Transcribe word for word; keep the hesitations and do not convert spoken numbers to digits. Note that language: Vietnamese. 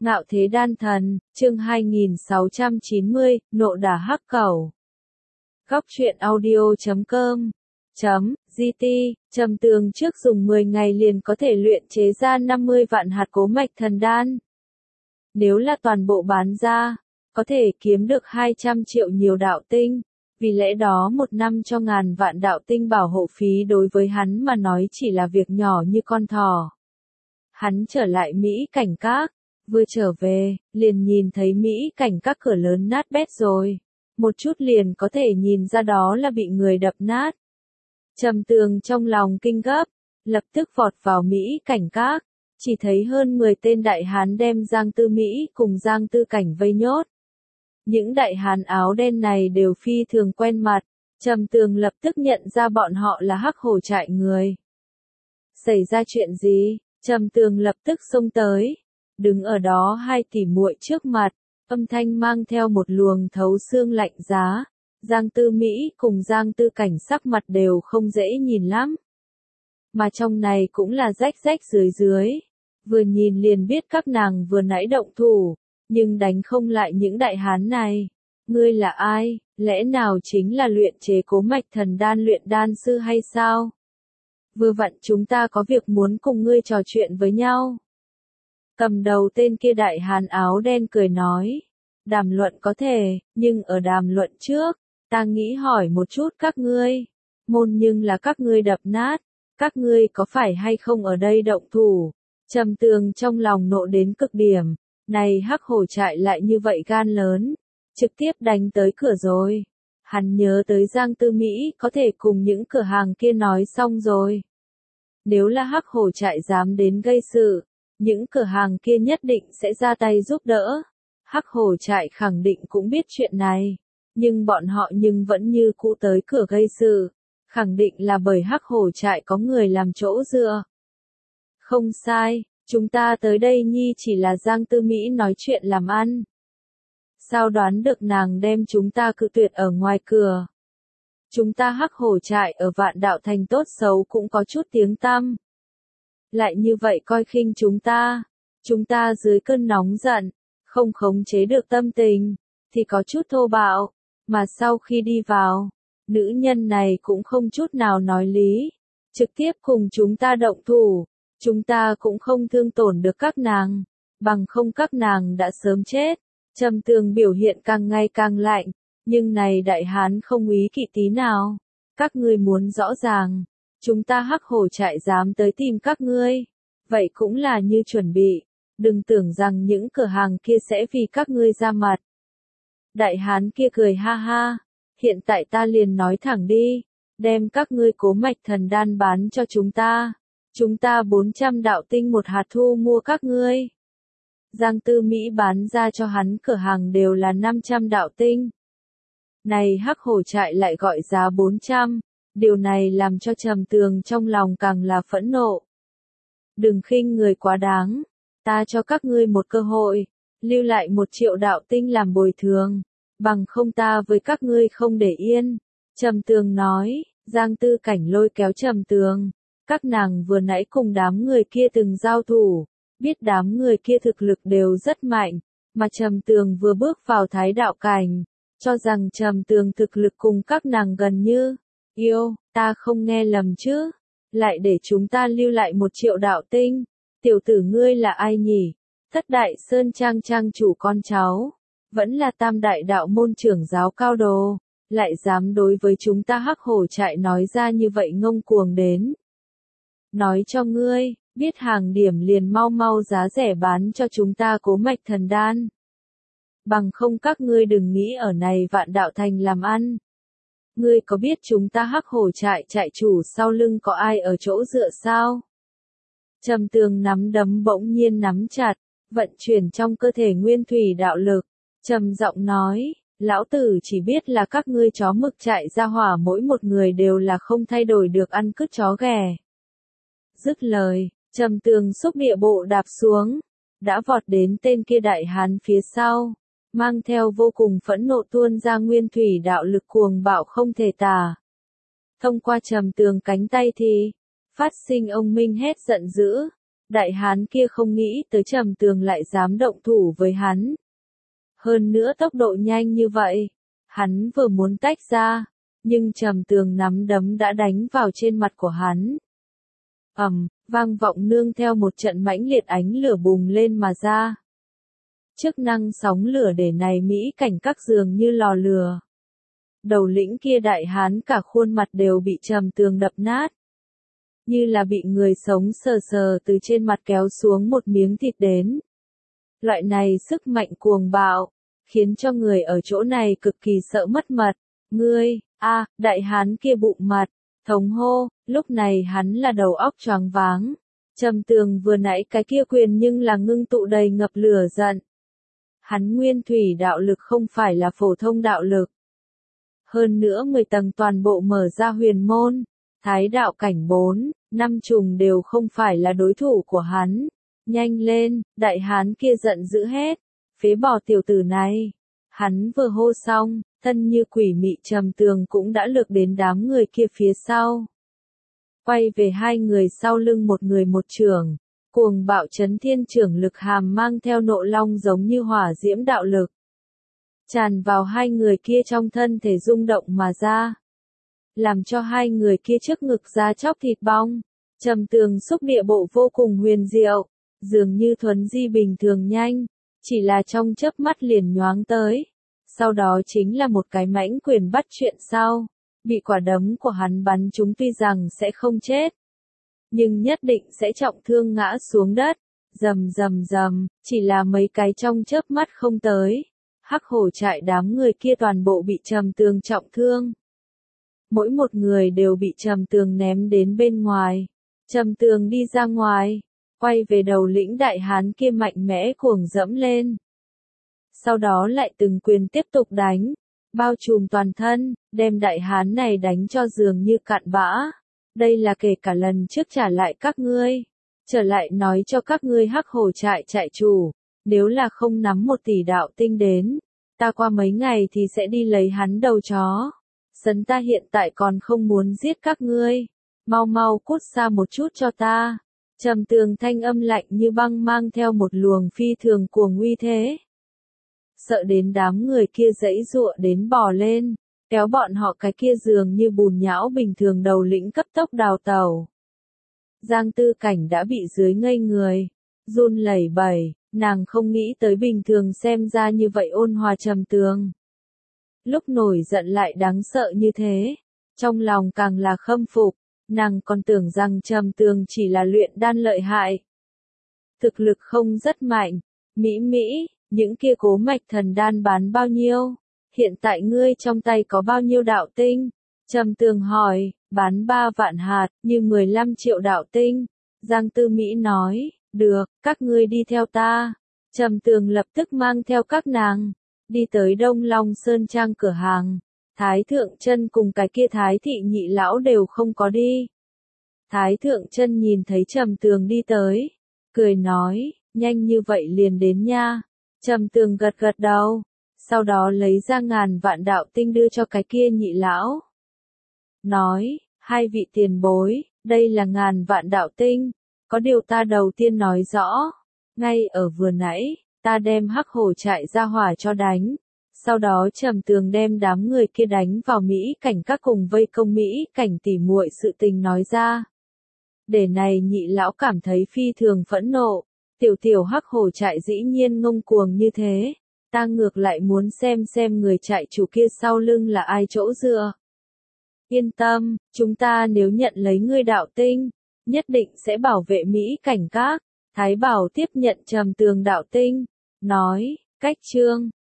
Ngạo thế đan thần, chương hai nghìn sáu trăm chín mươi, nộ đả hắc cẩu. Góc truyện audio chấm com chấm gt, Trầm Tường trước dùng mười ngày liền có thể luyện chế ra năm mươi vạn hạt cố mạch thần đan. Nếu là toàn bộ bán ra, có thể kiếm được hai trăm triệu nhiều đạo tinh, vì lẽ đó một năm cho ngàn vạn đạo tinh bảo hộ phí đối với hắn mà nói chỉ là việc nhỏ như con thỏ. Hắn trở lại Mỹ Cảnh Các, vừa trở về, liền nhìn thấy Mỹ Cảnh Các cửa lớn nát bét rồi. Một chút liền có thể nhìn ra đó là bị người đập nát. Trầm Tường trong lòng kinh gấp, lập tức vọt vào Mỹ Cảnh Các, chỉ thấy hơn mười tên đại hán đem Giang Tư Mỹ cùng Giang Tư Cảnh vây nhốt. Những đại hán áo đen này đều phi thường quen mặt, Trầm Tường lập tức nhận ra bọn họ là Hắc Hổ trại người. Xảy ra chuyện gì? Trầm Tường lập tức xông tới, đứng ở đó hai tỷ muội trước mặt, âm thanh mang theo một luồng thấu xương lạnh giá. Giang Tư Mỹ cùng Giang Tư Cảnh sắc mặt đều không dễ nhìn lắm. Mà trong này cũng là rách rách dưới dưới. Vừa nhìn liền biết các nàng vừa nãy động thủ, nhưng đánh không lại những đại hán này. Ngươi là ai? Lẽ nào chính là luyện chế cố mạch thần đan luyện đan sư hay sao? Vừa vặn chúng ta có việc muốn cùng ngươi trò chuyện với nhau. Cầm đầu tên kia đại hán áo đen cười nói. Đàm luận có thể, nhưng ở đàm luận trước, ta nghĩ hỏi một chút các ngươi. Môn nhưng là các ngươi đập nát, các ngươi có phải hay không ở đây động thủ? Trầm Tường trong lòng nộ đến cực điểm, này Hắc Hổ trại lại như vậy gan lớn, trực tiếp đánh tới cửa rồi. Hắn nhớ tới Giang Tư Mỹ có thể cùng những cửa hàng kia nói xong rồi. Nếu là Hắc Hổ trại dám đến gây sự, những cửa hàng kia nhất định sẽ ra tay giúp đỡ. Hắc Hổ trại khẳng định cũng biết chuyện này, nhưng bọn họ nhưng vẫn như cũ tới cửa gây sự, khẳng định là bởi Hắc Hổ trại có người làm chỗ dựa. Không sai, chúng ta tới đây nhi chỉ là Giang Tư Mỹ nói chuyện làm ăn. Sao đoán được nàng đem chúng ta cự tuyệt ở ngoài cửa? Chúng ta Hắc Hổ trại ở Vạn Đạo Thành tốt xấu cũng có chút tiếng tăm. Lại như vậy coi khinh chúng ta, chúng ta dưới cơn nóng giận, không khống chế được tâm tình, thì có chút thô bạo, mà sau khi đi vào, nữ nhân này cũng không chút nào nói lý, trực tiếp cùng chúng ta động thủ, chúng ta cũng không thương tổn được các nàng, bằng không các nàng đã sớm chết. Trầm Tường biểu hiện càng ngày càng lạnh, nhưng này đại hán không úy kỵ tí nào. Các ngươi muốn rõ ràng, chúng ta Hắc Hổ trại dám tới tìm các ngươi, vậy cũng là như chuẩn bị, đừng tưởng rằng những cửa hàng kia sẽ vì các ngươi ra mặt. Đại hán kia cười ha ha, hiện tại ta liền nói thẳng đi, đem các ngươi cố mạch thần đan bán cho chúng ta, chúng ta bốn trăm đạo tinh một hạt thu mua các ngươi. Giang Tư Mỹ bán ra cho hắn cửa hàng đều là năm trăm đạo tinh. Này Hắc Hổ trại lại gọi giá bốn trăm, điều này làm cho Trầm Tường trong lòng càng là phẫn nộ. Đừng khinh người quá đáng, ta cho các ngươi một cơ hội, lưu lại một triệu đạo tinh làm bồi thường, bằng không ta với các ngươi không để yên. Trầm Tường nói, Giang Tư Cảnh lôi kéo Trầm Tường, các nàng vừa nãy cùng đám người kia từng giao thủ, biết đám người kia thực lực đều rất mạnh, mà Trầm Tường vừa bước vào Thái Đạo Cảnh, cho rằng Trầm Tường thực lực cùng các nàng gần như yêu, ta không nghe lầm chứ, lại để chúng ta lưu lại một triệu đạo tinh. Tiểu tử ngươi là ai nhỉ? Thất Đại Sơn Trang trang chủ con cháu, vẫn là Tam Đại Đạo môn trưởng giáo cao đồ, lại dám đối với chúng ta Hắc Hổ trại nói ra như vậy ngông cuồng đến. Nói cho ngươi, biết hàng điểm liền mau mau giá rẻ bán cho chúng ta cố mạch thần đan. Bằng không các ngươi đừng nghĩ ở này Vạn Đạo Thành làm ăn. Ngươi có biết chúng ta Hắc Hổ trại trại chủ sau lưng có ai ở chỗ dựa sao? Trầm Tường nắm đấm bỗng nhiên nắm chặt, vận chuyển trong cơ thể nguyên thủy đạo lực, trầm giọng nói, lão tử chỉ biết là các ngươi chó mực trại ra hỏa mỗi một người đều là không thay đổi được ăn cứt chó ghẻ. Dứt lời, Trầm Tường xúc địa bộ đạp xuống, đã vọt đến tên kia đại hán phía sau, mang theo vô cùng phẫn nộ tuôn ra nguyên thủy đạo lực cuồng bạo không thể tả. Thông qua Trầm Tường cánh tay thì phát sinh ông minh hét giận dữ, đại hán kia không nghĩ tới Trầm Tường lại dám động thủ với hắn. Hơn nữa tốc độ nhanh như vậy, hắn vừa muốn tách ra, nhưng Trầm Tường nắm đấm đã đánh vào trên mặt của hắn. Ầm, vang vọng nương theo một trận mãnh liệt ánh lửa bùng lên mà ra. Chức năng sóng lửa để này mỹ cảnh các dường như lò lửa. Đầu lĩnh kia đại hán cả khuôn mặt đều bị Trầm Tường đập nát. Như là bị người sống sờ sờ từ trên mặt kéo xuống một miếng thịt đến. Loại này sức mạnh cuồng bạo, khiến cho người ở chỗ này cực kỳ sợ mất mật. Ngươi, a, đại hán kia bụng mặt, thống hô, lúc này hắn là đầu óc choáng váng. Trầm Tường vừa nãy cái kia quyền nhưng là ngưng tụ đầy ngập lửa giận. Hắn nguyên thủy đạo lực không phải là phổ thông đạo lực. Hơn nữa mười tầng toàn bộ mở ra huyền môn, thái đạo cảnh bốn, năm trùng đều không phải là đối thủ của hắn. Nhanh lên, đại hán kia giận dữ hết, phế bỏ tiểu tử này. Hắn vừa hô xong, thân như quỷ mị Trầm Tường cũng đã lược đến đám người kia phía sau. Quay về hai người sau lưng một người một chưởng, cuồng bạo chấn thiên chưởng lực hàm mang theo nộ long giống như hỏa diễm đạo lực. Tràn vào hai người kia trong thân thể rung động mà ra. Làm cho hai người kia trước ngực ra chóc thịt bong. Trầm Tường xúc địa bộ vô cùng huyền diệu, dường như thuấn di bình thường nhanh, chỉ là trong chớp mắt liền nhoáng tới. Sau đó chính là một cái mãnh quyền bắt chuyện sau, bị quả đấm của hắn bắn trúng tuy rằng sẽ không chết, nhưng nhất định sẽ trọng thương ngã xuống đất. Rầm rầm rầm, chỉ là mấy cái trong chớp mắt không tới. Hắc hổ trại đám người kia toàn bộ bị Trầm Tường trọng thương. Mỗi một người đều bị Trầm Tường ném đến bên ngoài. Trầm Tường đi ra ngoài, quay về đầu lĩnh đại hán kia mạnh mẽ cuồng dẫm lên. Sau đó lại từng quyền tiếp tục đánh, bao trùm toàn thân, đem đại hán này đánh cho dường như cạn bã. Đây là kể cả lần trước trả lại các ngươi. Trở lại nói cho các ngươi hắc hổ trại trại chủ, nếu là không nắm một tỷ đạo tinh đến, ta qua mấy ngày thì sẽ đi lấy hắn đầu chó. Sấn ta hiện tại còn không muốn giết các ngươi. Mau mau cút xa một chút cho ta. Trầm Tường thanh âm lạnh như băng mang theo một luồng phi thường cuồng uy thế. Sợ đến đám người kia giãy giụa đến bò lên, kéo bọn họ cái kia dường như bùn nhão bình thường đầu lĩnh cấp tốc đào tẩu. Giang Tư Cảnh đã bị dưới ngây người, run lẩy bẩy, nàng không nghĩ tới bình thường xem ra như vậy ôn hòa Trầm Tường. Lúc nổi giận lại đáng sợ như thế, trong lòng càng là khâm phục, nàng còn tưởng rằng Trầm Tường chỉ là luyện đan lợi hại. Thực lực không rất mạnh, Mỹ Mỹ, những kia cố mạch thần đan bán bao nhiêu? Hiện tại ngươi trong tay có bao nhiêu đạo tinh? Trầm Tường hỏi, bán ba vạn hạt, như mười lăm triệu đạo tinh. Giang Tư Mỹ nói, được, các ngươi đi theo ta. Trầm Tường lập tức mang theo các nàng, đi tới Đông Long Sơn Trang cửa hàng. Thái Thượng Chân cùng cái kia Thái Thị nhị lão đều không có đi. Thái Thượng Chân nhìn thấy Trầm Tường đi tới, cười nói, nhanh như vậy liền đến nha. Trầm Tường gật gật đầu, sau đó lấy ra ngàn vạn đạo tinh đưa cho cái kia nhị lão. Nói, hai vị tiền bối, đây là ngàn vạn đạo tinh, có điều ta đầu tiên nói rõ, ngay ở vừa nãy, ta đem hắc hổ trại ra hỏa cho đánh, sau đó Trầm Tường đem đám người kia đánh vào Mỹ cảnh các cùng vây công Mỹ cảnh tỉ muội sự tình nói ra. Để này nhị lão cảm thấy phi thường phẫn nộ, tiểu tiểu hắc hổ trại dĩ nhiên ngông cuồng như thế, ta ngược lại muốn xem xem người trại chủ kia sau lưng là ai chỗ dựa. Yên tâm, chúng ta nếu nhận lấy ngươi đạo tinh, nhất định sẽ bảo vệ Mỹ cảnh các. Thái Bảo tiếp nhận Trầm Tường đạo tinh, nói, cách chương,